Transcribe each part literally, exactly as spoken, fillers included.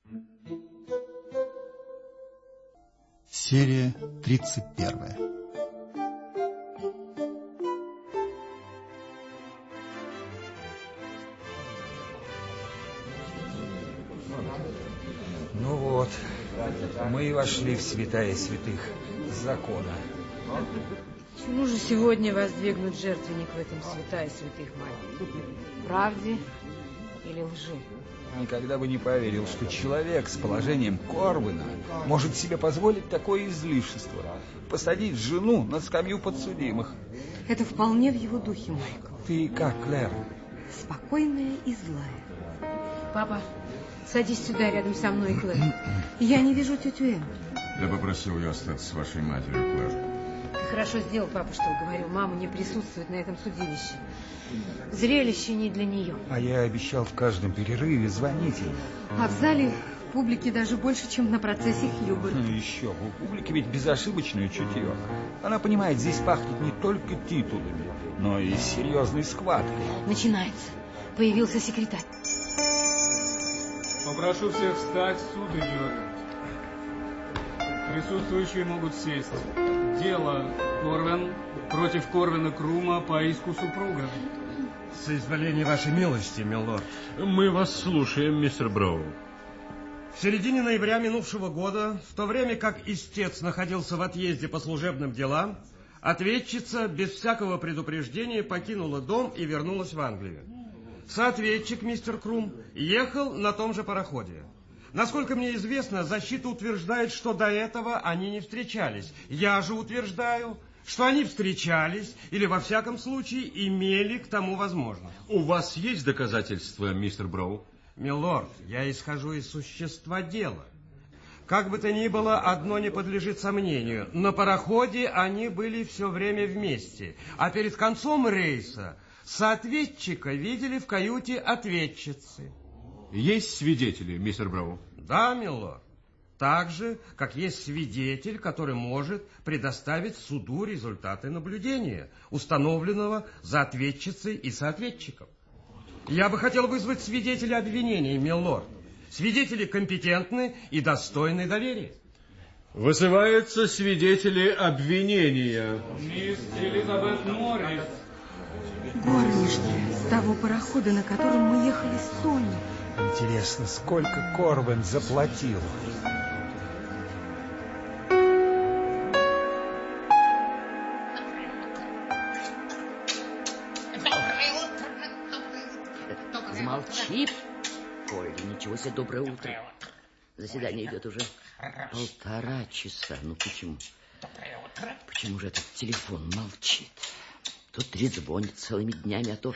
Серия тридцать первая. Ну вот, мы и вошли в святая святых закона. Почему же сегодня воздвигнут жертвенник в этом святая святых, Майкл? Правде или лжи? Никогда бы не поверил, что человек с положением Корвина может себе позволить такое излишество. Посадить жену на скамью подсудимых. Это вполне в его духе, Майкл. Ты как, Клэр? Спокойная и злая. Папа, садись сюда рядом со мной, Клэр. Я не вижу тетю Энн. Я попросил ее остаться с вашей матерью, Клэр. Ты хорошо сделал, папа, что уговорил маму не присутствовать на этом судилище. Зрелище не для нее. А я обещал в каждом перерыве звонить ей. А в зале публики даже больше, чем на процессе Хьюберта. Ну еще бы, у публики ведь безошибочное чутье. Она понимает, здесь пахнет не только титулами, но и серьезной схваткой. Начинается. Появился секретарь. Попрошу всех встать, суд идет. Присутствующие могут сесть. Дело Корвин против Корвина Крума по иску супруга. Соизволение вашей милости, милорд. Мы вас слушаем, мистер Броу. В середине ноября минувшего года, в то время как истец находился в отъезде по служебным делам, ответчица без всякого предупреждения покинула дом и вернулась в Англию. Соответчик, мистер Крум, ехал на том же пароходе. Насколько мне известно, защита утверждает, что до этого они не встречались. Я же утверждаю, что они встречались или, во всяком случае, имели к тому возможность. У вас есть доказательства, мистер Броу? Милорд, я исхожу из существа дела. Как бы то ни было, одно не подлежит сомнению. На пароходе они были все время вместе, а перед концом рейса соответчика видели в каюте ответчицы. Есть свидетели, мистер Броу? Да, милорд. Так же, как есть свидетель, который может предоставить суду результаты наблюдения, установленного за ответчицей и соответчиком. Я бы хотел вызвать свидетеля обвинения, милорд. Свидетели компетентны и достойны доверия. Вызываются свидетели обвинения. Мисс Элизабет Моррис. Горничная с того парохода, на котором мы ехали с Соней. Интересно, сколько Корвин заплатил? Замолчи, Колли, ничего себе, доброе утро. Заседание идет уже полтора часа. Ну почему? Почему же этот телефон молчит? То трезвонит целыми днями, а то...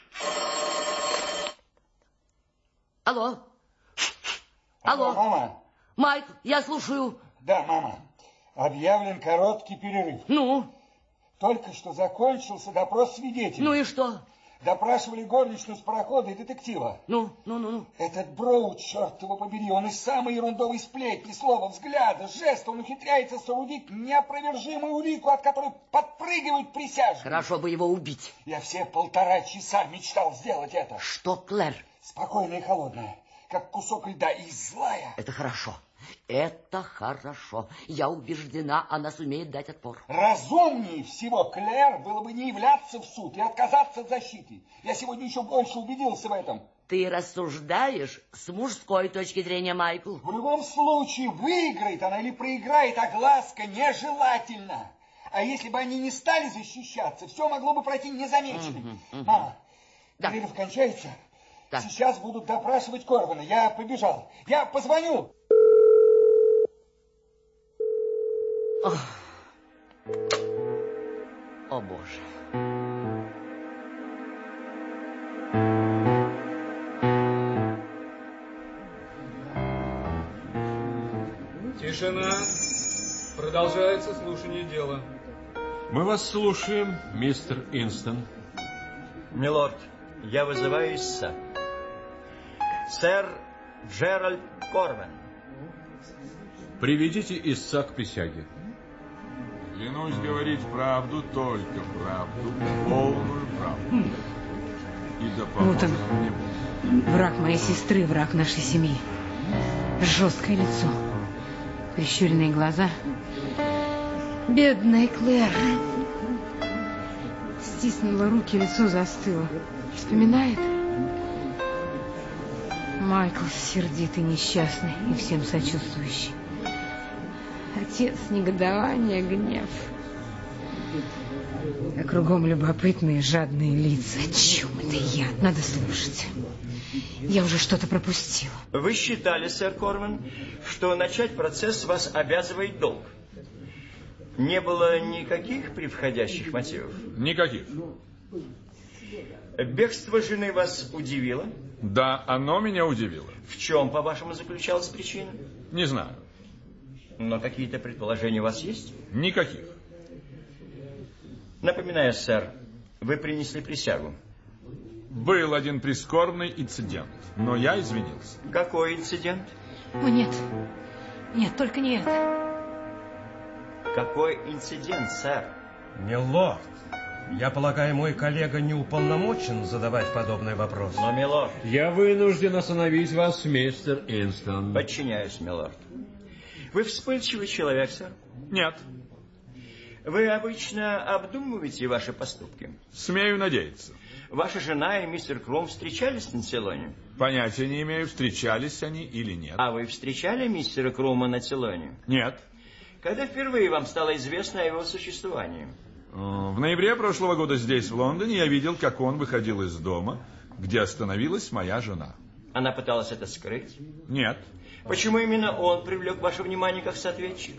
Алло? Алло? Мама? Майк, я слушаю. Да, мама. Объявлен короткий перерыв. Ну? Только что закончился допрос свидетелей. Ну и что? Допрашивали горничную с парохода и детектива. Ну, ну, ну, ну. Этот Броу, черт его побери, он из самой ерундовой сплетни, слова, взгляда, жеста, он ухитряется соорудить неопровержимую улику, от которой подпрыгивают присяжные. Хорошо бы его убить. Я все полтора часа мечтал сделать это. Что, Клэр? Спокойная и холодная, как кусок льда, и злая. Это хорошо. Это хорошо. Я убеждена, она сумеет дать отпор. Разумнее всего, Клэр, было бы не являться в суд и отказаться от защиты. Я сегодня еще больше убедился в этом. Ты рассуждаешь с мужской точки зрения, Майкл. В любом случае, выиграет она или проиграет, огласка нежелательна. А если бы они не стали защищаться, все могло бы пройти незамеченным. Угу, угу. Мама, да. Перерыв кончается. Да. Сейчас будут допрашивать Корвина. Я побежал. Я позвоню. О, О боже. Тишина. Продолжается слушание дела. Мы вас слушаем, мистер Инстон. Милорд, я вызываю истца. Сэр Джеральд Корвин. Приведите истца к присяге. Клянусь говорить правду, только правду, полную правду. И да поможет мне Бог. Враг моей сестры, враг нашей семьи. Жесткое лицо, прищуренные глаза. Бедная Клэр. Стиснула руки, лицо застыло. Вспоминает? Майкл сердитый, несчастный и всем сочувствующий. Отец негодование, гнев. А кругом любопытные, жадные лица. О чем это я? Надо слушать. Я уже что-то пропустила. Вы считали, сэр Корвин, что начать процесс вас обязывает долг? Не было никаких превходящих мотивов? Никаких. Бегство жены вас удивило? Да, оно меня удивило. В чем, по-вашему, заключалась причина? Не знаю. Но какие-то предположения у вас есть? Никаких. Напоминаю, сэр, вы принесли присягу. Был один прискорбный инцидент, но я извинился. Какой инцидент? О, нет. Нет, только не это. Какой инцидент, сэр? Милорд, я полагаю, мой коллега не уполномочен задавать подобный вопрос. Но, милорд... Я вынужден остановить вас, мистер Инстон. Подчиняюсь, милорд. Вы вспыльчивый человек, сэр? Нет. Вы обычно обдумываете ваши поступки? Смею надеяться. Ваша жена и мистер Крум встречались на Цейлоне? Понятия не имею, встречались они или нет. А вы встречали мистера Крума на Цейлоне? Нет. Когда впервые вам стало известно о его существовании? В ноябре прошлого года здесь, в Лондоне, я видел, как он выходил из дома, где остановилась моя жена. Она пыталась это скрыть? Нет. Почему именно он привлек ваше внимание как соответчик?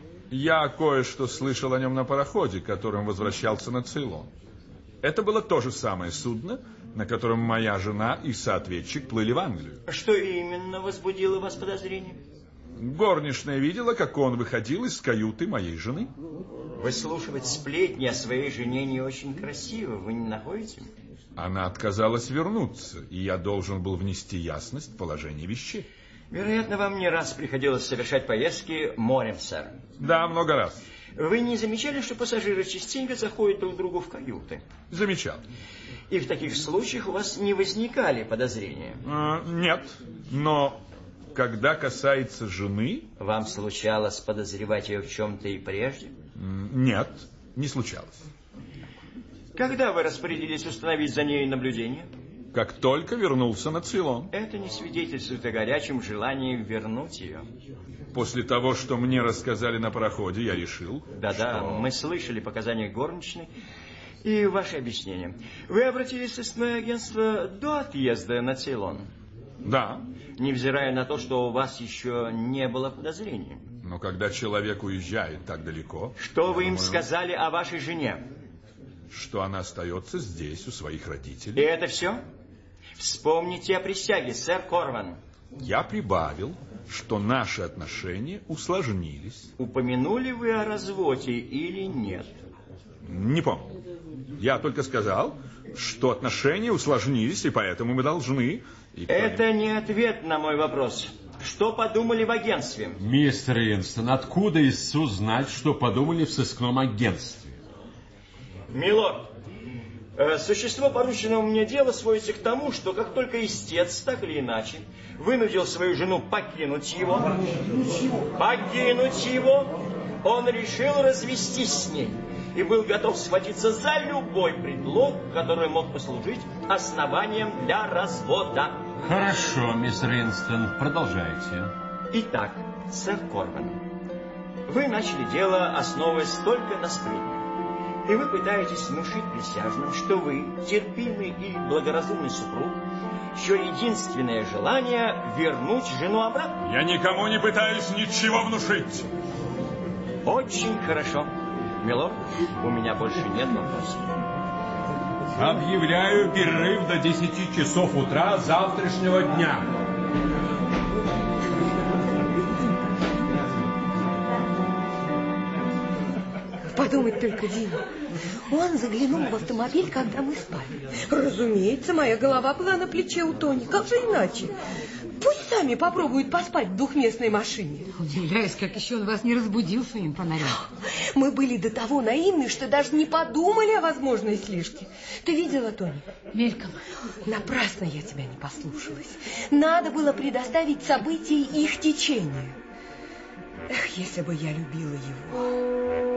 Я кое-что слышал о нем на пароходе, которым возвращался на Цейлон. Это было то же самое судно, на котором моя жена и соответчик плыли в Англию. Что именно возбудило вас подозрение? Горничная видела, как он выходил из каюты моей жены. Выслушивать сплетни о своей жене не очень красиво, вы не находите? Она отказалась вернуться, и я должен был внести ясность в положение вещей. Вероятно, вам не раз приходилось совершать поездки морем, сэр. Да, много раз. Вы не замечали, что пассажиры частенько заходят друг к другу в каюты? Замечал. И в таких случаях у вас не возникали подозрения? А, нет, но когда касается жены... Вам случалось подозревать ее в чем-то и прежде? Нет, не случалось. Когда вы распорядились установить за ней наблюдение? Как только вернулся на Цейлон. Это не свидетельствует о горячем желании вернуть ее. После того, что мне рассказали на пароходе, я решил... Да-да, что... мы слышали показания горничной и ваши объяснения. Вы обратились в сыскное агентство до отъезда на Цейлон? Да. Невзирая на то, что у вас еще не было подозрений. Но когда человек уезжает так далеко... Что вы им сказали о вашей жене? Что она остается здесь, у своих родителей. И это все? Вспомните о присяге, сэр Корвин. Я прибавил, что наши отношения усложнились. Упомянули вы о разводе или нет? Не помню. Я только сказал, что отношения усложнились, и поэтому мы должны... И это поэтому... не ответ на мой вопрос. Что подумали в агентстве? Мистер Инстон, откуда Иисус знать, что подумали в сыскном агентстве? Милорд, существо порученного мне дела сводится к тому, что как только истец, так или иначе, вынудил свою жену покинуть его, покинуть его, он решил развестись с ней и был готов схватиться за любой предлог, который мог послужить основанием для развода. Хорошо, мистер Инстон, продолжайте. Итак, сэр Корвин, вы начали дело, основываясь только на сплетнях. И вы пытаетесь внушить присяжным, что вы, терпимый и благоразумный супруг, чье единственное желание вернуть жену обратно. Я никому не пытаюсь ничего внушить. Очень хорошо. Милорд, у меня больше нет вопросов. Объявляю перерыв до десяти часов утра завтрашнего дня. Подумать только, Дина. Он заглянул в автомобиль, когда мы спали. Разумеется, моя голова была на плече у Тони. Как же иначе? Пусть сами попробуют поспать в двухместной машине. Удивляюсь, как еще он вас не разбудил своим фонарем. Мы были до того наивны, что даже не подумали о возможной слежке. Ты видела, Тони? Мельком. Напрасно я тебя не послушалась. Надо было предоставить события их течению. Эх, если бы я любила его.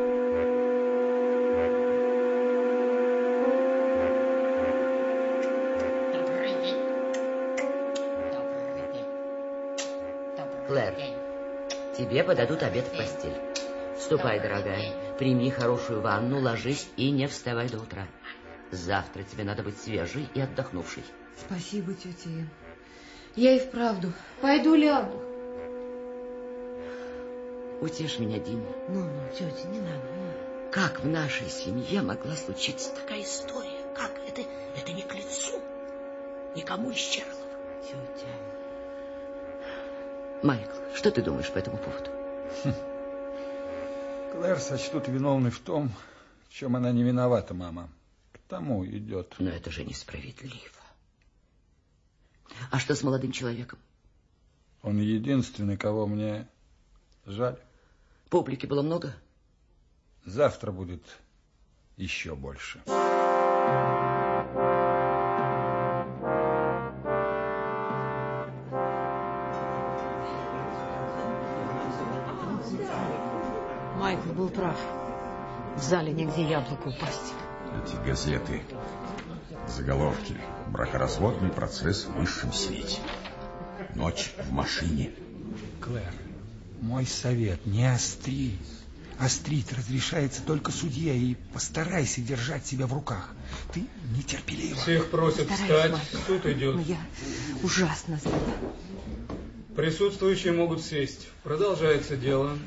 Клэр, тебе подадут обед в постель. Ступай, дорогая, прими хорошую ванну, ложись и не вставай до утра. Завтра тебе надо быть свежей и отдохнувшей. Спасибо, тетя Эн. Я и вправду пойду лягу. Утешь меня, Дина. Ну, ну, тетя, не надо. Ну. Как в нашей семье могла случиться такая история? Как? Это, это не к лицу. Никому из Чарлов. Тетя. Майкл, что ты думаешь по этому поводу? Хм. Клэр сочтут виновной в том, в чем она не виновата, мама. К тому идет. Но это же несправедливо. А что с молодым человеком? Он единственный, кого мне жаль. Публики было много? Завтра будет еще больше. Майкл был прав. В зале нигде яблоко упасть. Эти газеты, заголовки. Бракоразводный процесс в высшем свете. Ночь в машине. Клэр, мой совет, не остри. Острить разрешается только судье, и постарайся держать себя в руках. Ты нетерпелива. Всех просят встать, суд идет. Но я ужасно зла. Присутствующие могут сесть. Продолжается дело.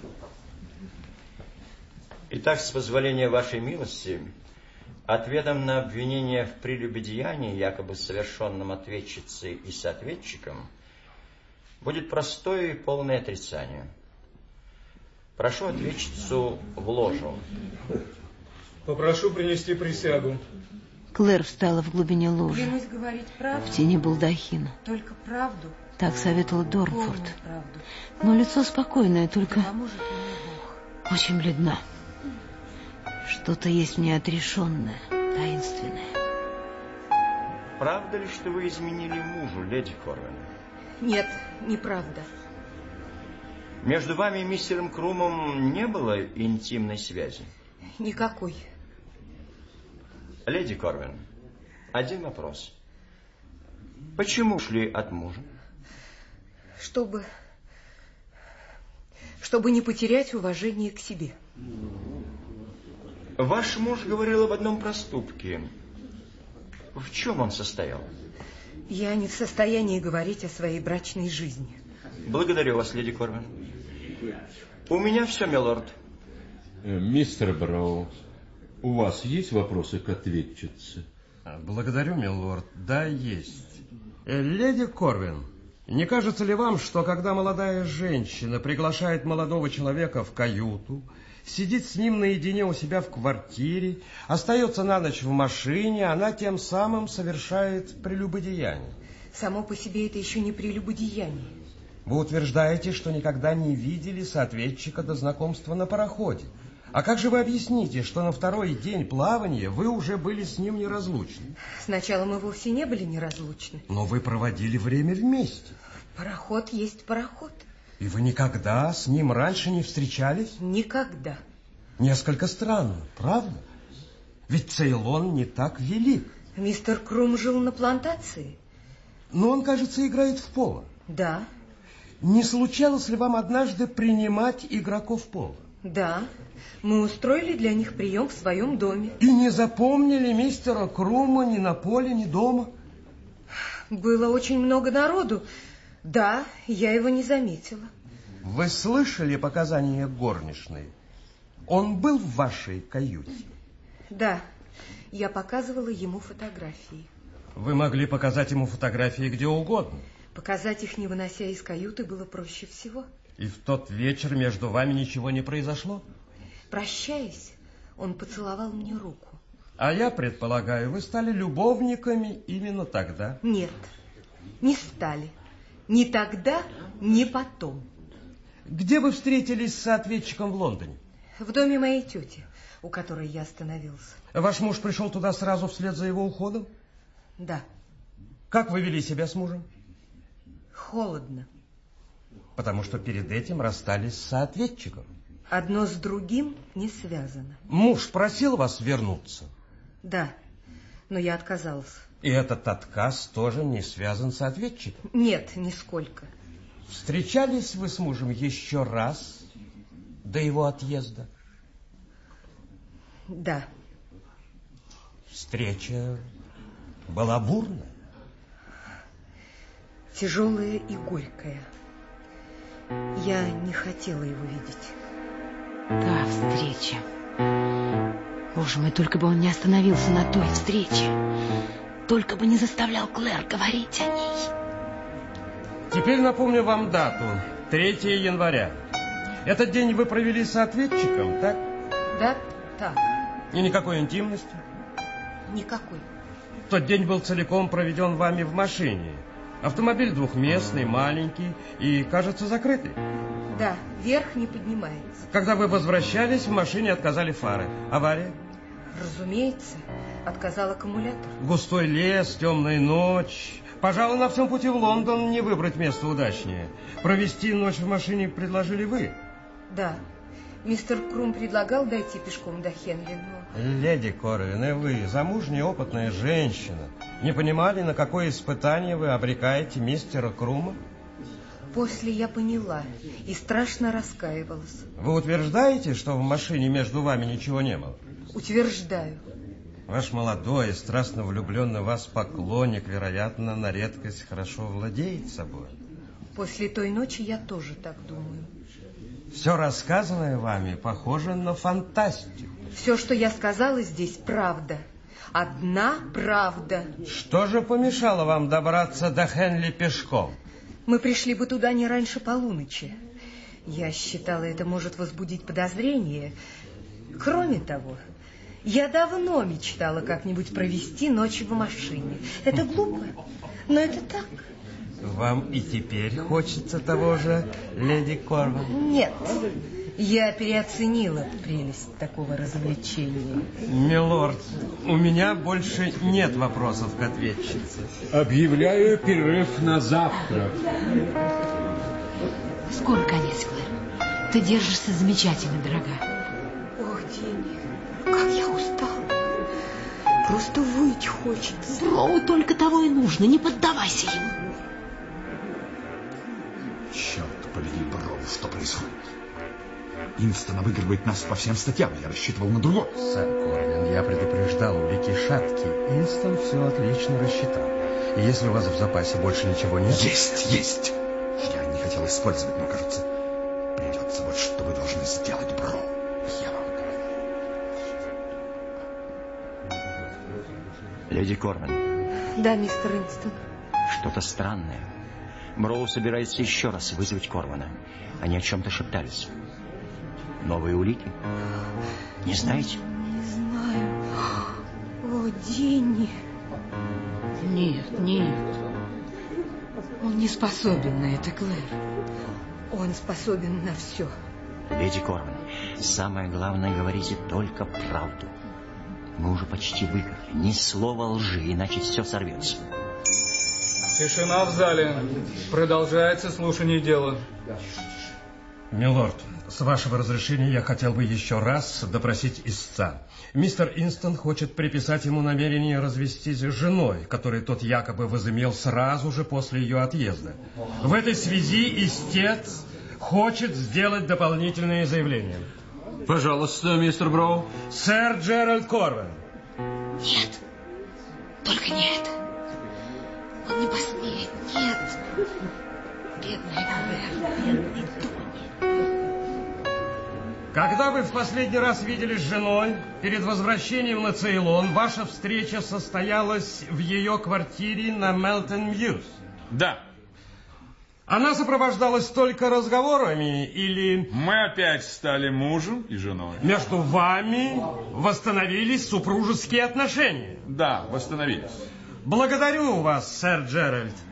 Итак, с позволения вашей милости, ответом на обвинение в прелюбодеянии, якобы совершенном ответчицей и соответчиком, будет простое и полное отрицание. Прошу ответчицу в ложу. Попрошу принести присягу. Клэр встала в глубине ложи. Клянусь говорить правду. В тени балдахина. Только правду. Так советовал Дорнфорд. Полную правду. Но лицо спокойное, только поможет мне Бог. Очень бледно. Что-то есть в ней отрешенное, таинственное. Правда ли, что вы изменили мужу, леди Корвин? Нет, неправда. Между вами и мистером Крумом не было интимной связи? Никакой. Леди Корвин, один вопрос. Почему ушли от мужа? Чтобы... Чтобы не потерять уважение к себе. Ваш муж говорил об одном проступке. В чем он состоял? Я не в состоянии говорить о своей брачной жизни. Благодарю вас, леди Корвин. У меня все, милорд. Мистер Броу, у вас есть вопросы к ответчице? Благодарю, милорд. Да, есть. Леди Корвин, не кажется ли вам, что когда молодая женщина приглашает молодого человека в каюту, сидит с ним наедине у себя в квартире, остается на ночь в машине, она тем самым совершает прелюбодеяние? Само по себе это еще не прелюбодеяние. Вы утверждаете, что никогда не видели соответчика до знакомства на пароходе. А как же вы объясните, что на второй день плавания вы уже были с ним неразлучны? Сначала мы вовсе не были неразлучны. Но вы проводили время вместе. Пароход есть пароход. И вы никогда с ним раньше не встречались? Никогда. Несколько странно, правда? Ведь Цейлон не так велик. Мистер Крум жил на плантации. Но он, кажется, играет в поло. Да. Не случалось ли вам однажды принимать игроков пола? Да. Мы устроили для них прием в своем доме. И не запомнили мистера Крума ни на поле, ни дома? Было очень много народу. Да, я его не заметила. Вы слышали показания горничной? Он был в вашей каюте? Да, я показывала ему фотографии. Вы могли показать ему фотографии где угодно. Показать их, не вынося из каюты, было проще всего. И в тот вечер между вами ничего не произошло? Прощаясь, он поцеловал мне руку. А я предполагаю, вы стали любовниками именно тогда? Нет, не стали. Ни тогда, ни потом. Где вы встретились с ответчиком в Лондоне? В доме моей тети, у которой я остановился. Ваш муж пришел туда сразу вслед за его уходом? Да. Как вы вели себя с мужем? Холодно. Потому что перед этим расстались с соответчиком. Одно с другим не связано. Муж просил вас вернуться? Да, но я отказался. И этот отказ тоже не связан с ответчиком? Нет, нисколько. Встречались вы с мужем еще раз до его отъезда? Да. Встреча была бурная? Тяжелая и горькая. Я не хотела его видеть. Да, встреча. Боже мой, только бы он не остановился на той встрече. Только бы не заставлял Клэр говорить о ней. Теперь напомню вам дату. третьего января. Этот день вы провели с ответчиком, так? Да, так. И никакой интимности? Никакой. Тот день был целиком проведен вами в машине. Автомобиль двухместный, маленький и, кажется, закрытый. Да, вверх не поднимается. Когда вы возвращались, в машине отказали фары. Авария? Разумеется, отказал аккумулятор. Густой лес, темная ночь. Пожалуй, на всем пути в Лондон не выбрать место удачнее. Провести ночь в машине предложили вы? Да. Мистер Крум предлагал дойти пешком до Хенли, но... Леди Корвин, и вы, замужняя опытная женщина, не понимали, на какое испытание вы обрекаете мистера Крума? После я поняла и страшно раскаивалась. Вы утверждаете, что в машине между вами ничего не было? Утверждаю. Ваш молодой и страстно влюбленный в вас поклонник, вероятно, на редкость хорошо владеет собой. После той ночи я тоже так думаю. Все рассказанное вами похоже на фантастику. Все, что я сказала здесь, правда. Одна правда. Что же помешало вам добраться до Хенли пешком? Мы пришли бы туда не раньше полуночи. Я считала, это может возбудить подозрение. Кроме того, я давно мечтала как-нибудь провести ночь в машине. Это глупо, но это так. Вам и теперь хочется того же, леди Корвин? Нет, я переоценила прелесть такого развлечения. Милорд, у меня больше нет вопросов к ответчице. Объявляю перерыв на завтрак. Скоро конец, Клэр. Ты держишься замечательно, дорогая. Ох, Динни, как я устала. Просто выть хочется. Броу только того и нужно, не поддавайся ему. Черт побери, Броу, что происходит? Инстон обыгрывает нас по всем статьям. Я рассчитывал на другое. Сэр Корвин, я предупреждал, улики шаткие. Инстон все отлично рассчитал. И если у вас в запасе больше ничего нет... Есть, есть. Я не хотел использовать, но, кажется, придется. Вот что вы должны сделать, Броу. Я вам говорю. Леди Корвин. Да, мистер Инстон. Что-то странное. Броу собирается еще раз вызвать Корвана. Они о чем-то шептались. Новые улики? Не знаете? Не знаю. О, Динни. Нет, нет. Он не способен на это, Клэр. Он способен на все. Леди Корвин, самое главное, говорите только правду. Мы уже почти выиграли. Ни слова лжи, иначе все сорвется. Тишина в зале. Продолжается слушание дела. Милорд, с вашего разрешения я хотел бы еще раз допросить истца. Мистер Инстон хочет приписать ему намерение развестись с женой, которую тот якобы возымел сразу же после ее отъезда. В этой связи истец хочет сделать дополнительные заявления. Пожалуйста, мистер Броу. Сэр Джеральд Корвин. Нет, только не это. Он не посмеет, нет. Бедная Клэр, бедный Тони. Когда вы в последний раз виделись с женой перед возвращением на Цейлон, ваша встреча состоялась в ее квартире на Мелтон-Мьюз? Да. Она сопровождалась только разговорами или... Мы опять стали мужем и женой. Между вами восстановились супружеские отношения? Да, восстановились. Благодарю вас, сэр Джеральд.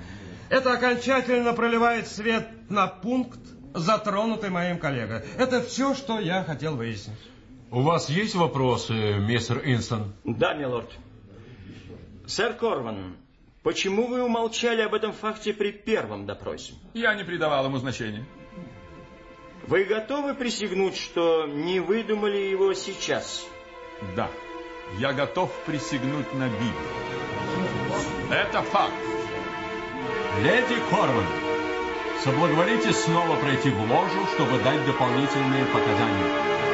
Это окончательно проливает свет на пункт, затронутый моим коллегой. Это все, что я хотел выяснить. У вас есть вопросы, мистер Инстон? Да, милорд. Сэр Корвин, почему вы умолчали об этом факте при первом допросе? Я не придавал ему значения. Вы готовы присягнуть, что не выдумали его сейчас? Да, я готов присягнуть на Библию. Это факт. Леди Корвин, соблаговолите снова пройти в ложу, чтобы дать дополнительные показания.